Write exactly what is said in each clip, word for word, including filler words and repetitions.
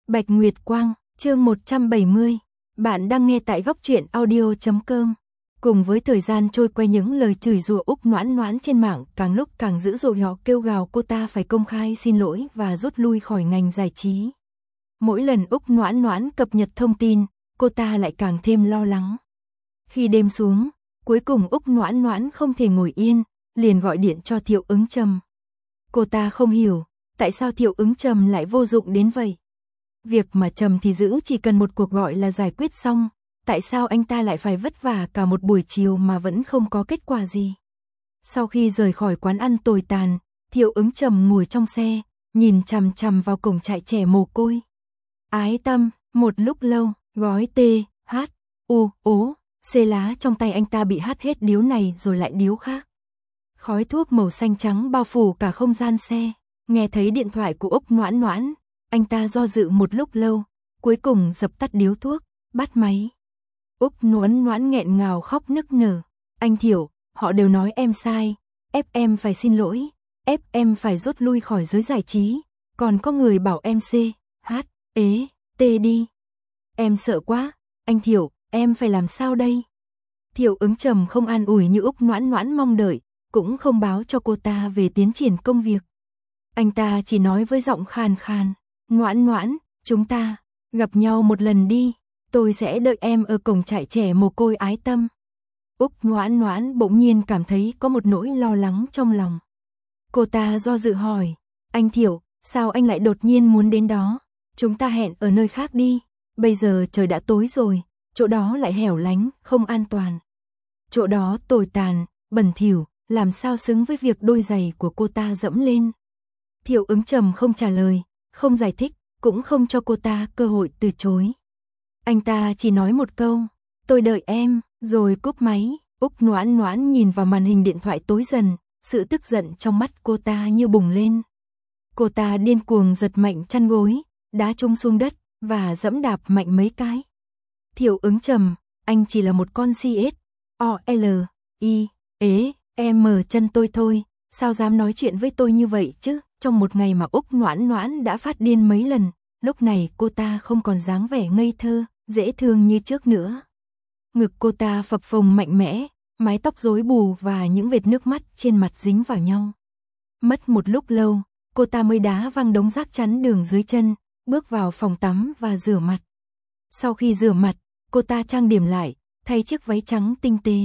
Bạch Nguyệt Quang, chương một trăm bảy mươi. Bạn đang nghe tại góc truyện audio chấm com. Cùng với thời gian trôi qua, những lời chửi rủa Úc Noãn Noãn trên mạng càng lúc càng dữ dội, họ kêu gào cô ta phải công khai xin lỗi và rút lui khỏi ngành giải trí. Mỗi lần Úc Noãn Noãn cập nhật thông tin, cô ta lại càng thêm lo lắng. Khi đêm xuống, cuối cùng Úc Noãn Noãn không thể ngồi yên, liền gọi điện cho Thiệu Ứng Trầm. Cô ta không hiểu, tại sao Thiệu Ứng Trầm lại vô dụng đến vậy? Việc mà Trầm thì giữ chỉ cần một cuộc gọi là giải quyết xong, tại sao anh ta lại phải vất vả cả một buổi chiều mà vẫn không có kết quả gì? Sau khi rời khỏi quán ăn tồi tàn, Thiệu Ứng Trầm ngồi trong xe, nhìn chằm chằm vào cổng trại trẻ mồ côi. Ái Tâm, một lúc lâu, gói T, H, U, ố, C lá trong tay anh ta bị hắt hết điếu này rồi lại điếu khác. Khói thuốc màu xanh trắng bao phủ cả không gian xe. Nghe thấy điện thoại của Úc Noãn Noãn, anh ta do dự một lúc lâu, cuối cùng dập tắt điếu thuốc, bắt máy. Úc Noãn Noãn nghẹn ngào khóc nức nở. Anh Thiệu, họ đều nói em sai, ép em phải xin lỗi, ép em phải rút lui khỏi giới giải trí, còn có người bảo em C, H, ế, T đi. Em sợ quá, anh Thiệu, em phải làm sao đây? Thiệu Ứng Trầm không an ủi như Úc Noãn Noãn mong đợi, cũng không báo cho cô ta về tiến triển công việc. Anh ta chỉ nói với giọng khàn khàn, Noãn Noãn, chúng ta gặp nhau một lần đi, tôi sẽ đợi em ở cổng trại trẻ mồ côi Ái Tâm. Úc Noãn Noãn bỗng nhiên cảm thấy có một nỗi lo lắng trong lòng. Cô ta do dự hỏi, anh Thiệu, sao anh lại đột nhiên muốn đến đó? Chúng ta hẹn ở nơi khác đi, bây giờ trời đã tối rồi, chỗ đó lại hẻo lánh, không an toàn. Chỗ đó tồi tàn, bẩn thỉu, làm sao xứng với việc đôi giày của cô ta dẫm lên. Thiệu Ứng Trầm không trả lời, không giải thích, cũng không cho cô ta cơ hội từ chối. Anh ta chỉ nói một câu, tôi đợi em, rồi cúp máy. Úc Noãn Noãn nhìn vào màn hình điện thoại tối dần, sự tức giận trong mắt cô ta như bùng lên. Cô ta điên cuồng giật mạnh chăn gối, đá trúng xuống đất, và dẫm đạp mạnh mấy cái. Thiệu Ứng Trầm, anh chỉ là một con xê ét, O L, I, ế, em mở chân tôi thôi, sao dám nói chuyện với tôi như vậy chứ? Trong một ngày mà Úc Noãn Noãn đã phát điên mấy lần, lúc này cô ta không còn dáng vẻ ngây thơ, dễ thương như trước nữa. Ngực cô ta phập phồng mạnh mẽ, mái tóc rối bù và những vệt nước mắt trên mặt dính vào nhau. Mất một lúc lâu, cô ta mới đá văng đống rác chắn đường dưới chân, bước vào phòng tắm và rửa mặt. Sau khi rửa mặt, cô ta trang điểm lại, thay chiếc váy trắng tinh tế.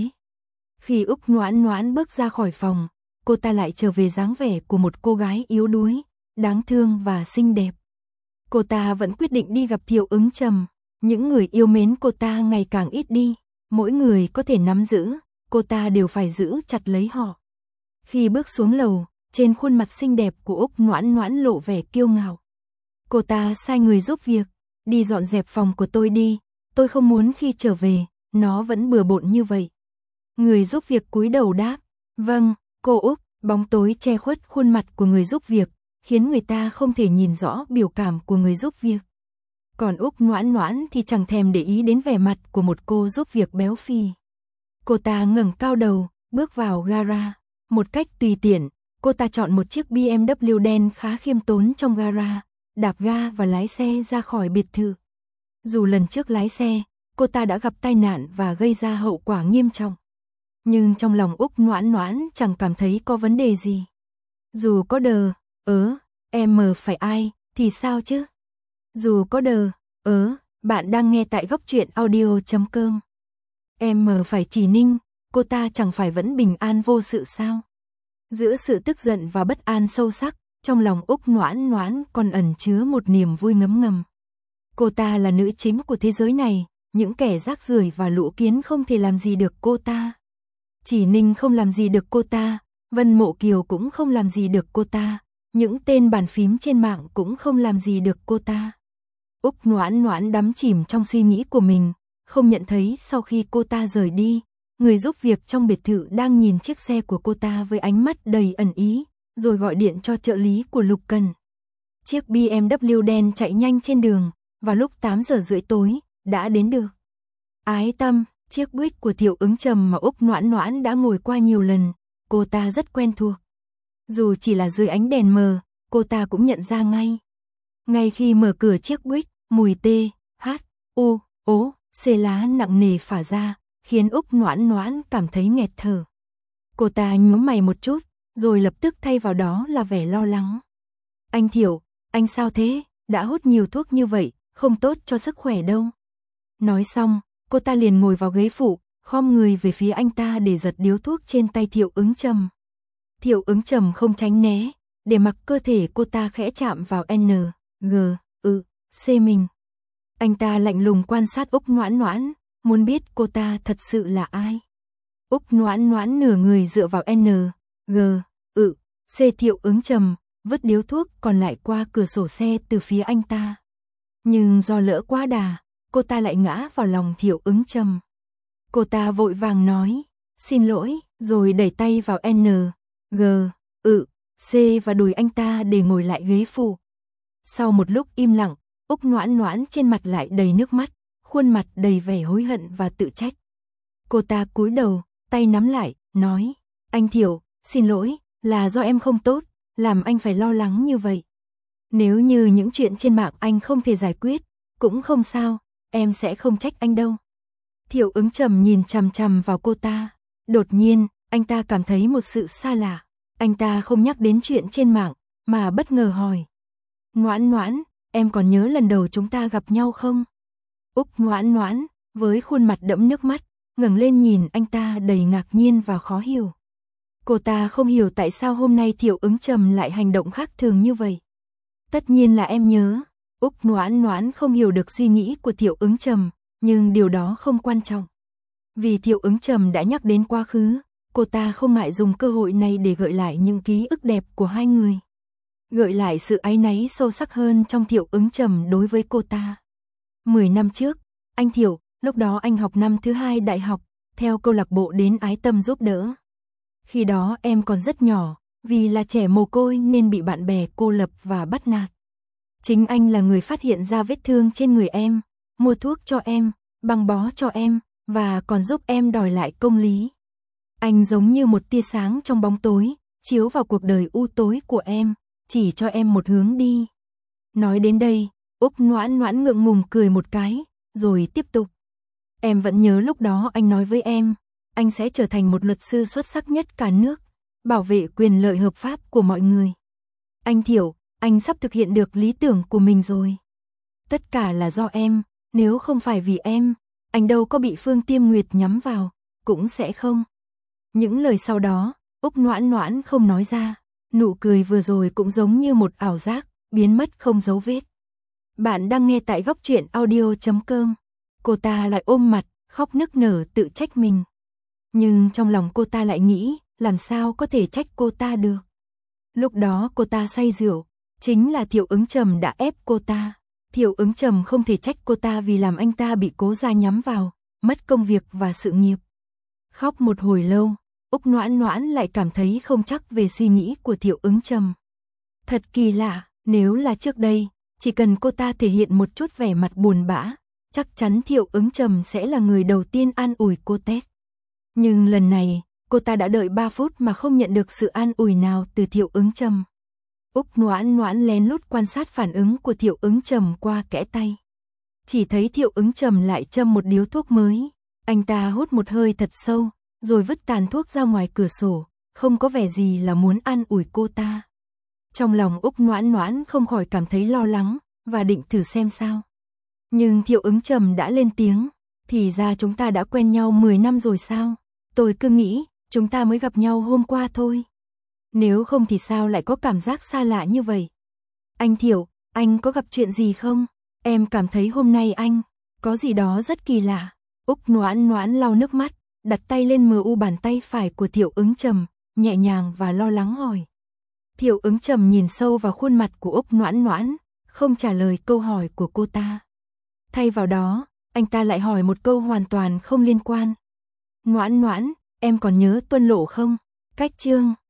Khi Úc Noãn Noãn bước ra khỏi phòng, cô ta lại trở về dáng vẻ của một cô gái yếu đuối, đáng thương và xinh đẹp. Cô ta vẫn quyết định đi gặp Thiệu Ứng Trầm. Những người yêu mến cô ta ngày càng ít đi, mỗi người có thể nắm giữ, cô ta đều phải giữ chặt lấy họ. Khi bước xuống lầu, trên khuôn mặt xinh đẹp của Úc Noãn Noãn lộ vẻ kiêu ngạo. Cô ta sai người giúp việc, đi dọn dẹp phòng của tôi đi, tôi không muốn khi trở về, nó vẫn bừa bộn như vậy. Người giúp việc cúi đầu đáp, vâng, cô Úc. Bóng tối che khuất khuôn mặt của người giúp việc, khiến người ta không thể nhìn rõ biểu cảm của người giúp việc. Còn Úc Noãn Noãn thì chẳng thèm để ý đến vẻ mặt của một cô giúp việc béo phì. Cô ta ngẩng cao đầu, bước vào gara. Một cách tùy tiện, cô ta chọn một chiếc bê em vê đen khá khiêm tốn trong gara, đạp ga và lái xe ra khỏi biệt thự. Dù lần trước lái xe, cô ta đã gặp tai nạn và gây ra hậu quả nghiêm trọng. Nhưng trong lòng Úc Noãn Noãn chẳng cảm thấy có vấn đề gì. Dù có đờ, ớ, em mờ phải ai, thì sao chứ? Dù có đờ, ớ, bạn đang nghe tại góc truyện audio chấm com. Em mờ phải Chỉ Ninh, cô ta chẳng phải vẫn bình an vô sự sao? Giữa sự tức giận và bất an sâu sắc, trong lòng Úc Noãn Noãn còn ẩn chứa một niềm vui ngấm ngầm. Cô ta là nữ chính của thế giới này, những kẻ rác rưởi và lũ kiến không thể làm gì được cô ta. Chỉ Ninh không làm gì được cô ta, Vân Mộ Kiều cũng không làm gì được cô ta, những tên bàn phím trên mạng cũng không làm gì được cô ta. Úc Noãn Noãn đắm chìm trong suy nghĩ của mình, không nhận thấy sau khi cô ta rời đi, người giúp việc trong biệt thự đang nhìn chiếc xe của cô ta với ánh mắt đầy ẩn ý, rồi gọi điện cho trợ lý của Lục Cần. Chiếc bê em vê đen chạy nhanh trên đường, vào lúc tám giờ rưỡi tối, đã đến được. Ái Tâm, chiếc Buick của Thiệu Ứng Trầm mà Úc Noãn Noãn đã ngồi qua nhiều lần, cô ta rất quen thuộc. Dù chỉ là dưới ánh đèn mờ, cô ta cũng nhận ra ngay. Ngay khi mở cửa chiếc Buick, mùi T, H, U, ố, C lá nặng nề phả ra, khiến Úc Noãn Noãn cảm thấy nghẹt thở. Cô ta nhướng mày một chút, rồi lập tức thay vào đó là vẻ lo lắng. Anh Thiệu, anh sao thế, đã hút nhiều thuốc như vậy, không tốt cho sức khỏe đâu. Nói xong, cô ta liền ngồi vào ghế phụ, khom người về phía anh ta để giật điếu thuốc trên tay Thiệu Ứng Trầm. Thiệu Ứng Trầm không tránh né, để mặc cơ thể cô ta khẽ chạm vào N, G, ư, C mình. Anh ta lạnh lùng quan sát Úc Noãn Noãn, muốn biết cô ta thật sự là ai. Úc Noãn Noãn nửa người dựa vào N, G, ư, C Thiệu Ứng Trầm, vứt điếu thuốc còn lại qua cửa sổ xe từ phía anh ta. Nhưng do lỡ quá đà, cô ta lại ngã vào lòng Thiệu Ứng Trầm. Cô ta vội vàng nói, xin lỗi, rồi đẩy tay vào N, G, ư, C và đùi anh ta để ngồi lại ghế phụ. Sau một lúc im lặng, Úc Noãn Noãn trên mặt lại đầy nước mắt, khuôn mặt đầy vẻ hối hận và tự trách. Cô ta cúi đầu, tay nắm lại, nói, anh Thiệu, xin lỗi, là do em không tốt, làm anh phải lo lắng như vậy. Nếu như những chuyện trên mạng anh không thể giải quyết, cũng không sao, em sẽ không trách anh đâu. Thiệu Ứng Trầm nhìn chằm chằm vào cô ta, đột nhiên, anh ta cảm thấy một sự xa lạ. Anh ta không nhắc đến chuyện trên mạng, mà bất ngờ hỏi. Noãn Noãn, em còn nhớ lần đầu chúng ta gặp nhau không? Úc Noãn Noãn, với khuôn mặt đẫm nước mắt, ngẩng lên nhìn anh ta đầy ngạc nhiên và khó hiểu. Cô ta không hiểu tại sao hôm nay Thiệu Ứng Trầm lại hành động khác thường như vậy. Tất nhiên là em nhớ. Úc Noãn Noãn không hiểu được suy nghĩ của Thiệu Ứng Trầm, nhưng điều đó không quan trọng. Vì Thiệu Ứng Trầm đã nhắc đến quá khứ, cô ta không ngại dùng cơ hội này để gợi lại những ký ức đẹp của hai người. Gợi lại sự áy náy sâu sắc hơn trong Thiệu Ứng Trầm đối với cô ta. Mười năm trước, anh Thiệu, lúc đó anh học năm thứ hai đại học, theo câu lạc bộ đến Ái Tâm giúp đỡ. Khi đó em còn rất nhỏ, vì là trẻ mồ côi nên bị bạn bè cô lập và bắt nạt. Chính anh là người phát hiện ra vết thương trên người em, mua thuốc cho em, băng bó cho em, và còn giúp em đòi lại công lý. Anh giống như một tia sáng trong bóng tối, chiếu vào cuộc đời u tối của em, chỉ cho em một hướng đi. Nói đến đây, Úc Noãn Noãn ngượng ngùng cười một cái, rồi tiếp tục. Em vẫn nhớ lúc đó anh nói với em, anh sẽ trở thành một luật sư xuất sắc nhất cả nước, bảo vệ quyền lợi hợp pháp của mọi người. Anh Thiệu, anh sắp thực hiện được lý tưởng của mình rồi. Tất cả là do em, nếu không phải vì em, anh đâu có bị Phương Tiêm Nguyệt nhắm vào, cũng sẽ không. Những lời sau đó, Úc Noãn Noãn không nói ra, nụ cười vừa rồi cũng giống như một ảo giác, biến mất không dấu vết. Bạn đang nghe tại góc truyện audio chấm com. Cô ta lại ôm mặt, khóc nức nở tự trách mình. Nhưng trong lòng cô ta lại nghĩ, làm sao có thể trách cô ta được. Lúc đó cô ta say rượu, chính là Thiệu Ứng Trầm đã ép cô ta. Thiệu Ứng Trầm không thể trách cô ta vì làm anh ta bị Cố gia nhắm vào, mất công việc và sự nghiệp. Khóc một hồi lâu, Úc Noãn Noãn lại cảm thấy không chắc về suy nghĩ của Thiệu Ứng Trầm. Thật kỳ lạ, nếu là trước đây, chỉ cần cô ta thể hiện một chút vẻ mặt buồn bã, chắc chắn Thiệu Ứng Trầm sẽ là người đầu tiên an ủi cô tét. Nhưng lần này, cô ta đã đợi ba phút mà không nhận được sự an ủi nào từ Thiệu Ứng Trầm. Úc Noãn Noãn lén lút quan sát phản ứng của Thiệu Ứng Trầm qua kẽ tay. Chỉ thấy Thiệu Ứng Trầm lại châm một điếu thuốc mới. Anh ta hút một hơi thật sâu, rồi vứt tàn thuốc ra ngoài cửa sổ, không có vẻ gì là muốn an ủi cô ta. Trong lòng Úc Noãn Noãn không khỏi cảm thấy lo lắng, và định thử xem sao. Nhưng Thiệu Ứng Trầm đã lên tiếng, thì ra chúng ta đã quen nhau mười năm rồi sao? Tôi cứ nghĩ, chúng ta mới gặp nhau hôm qua thôi. Nếu không thì sao lại có cảm giác xa lạ như vậy? Anh Thiệu, anh có gặp chuyện gì không? Em cảm thấy hôm nay anh, có gì đó rất kỳ lạ. Úc Noãn Noãn lau nước mắt, đặt tay lên mờ u bàn tay phải của Thiệu Ứng Trầm, nhẹ nhàng và lo lắng hỏi. Thiệu Ứng Trầm nhìn sâu vào khuôn mặt của Úc Noãn Noãn, không trả lời câu hỏi của cô ta. Thay vào đó, anh ta lại hỏi một câu hoàn toàn không liên quan. Noãn Noãn, em còn nhớ Tuân Lộ không? Cách chương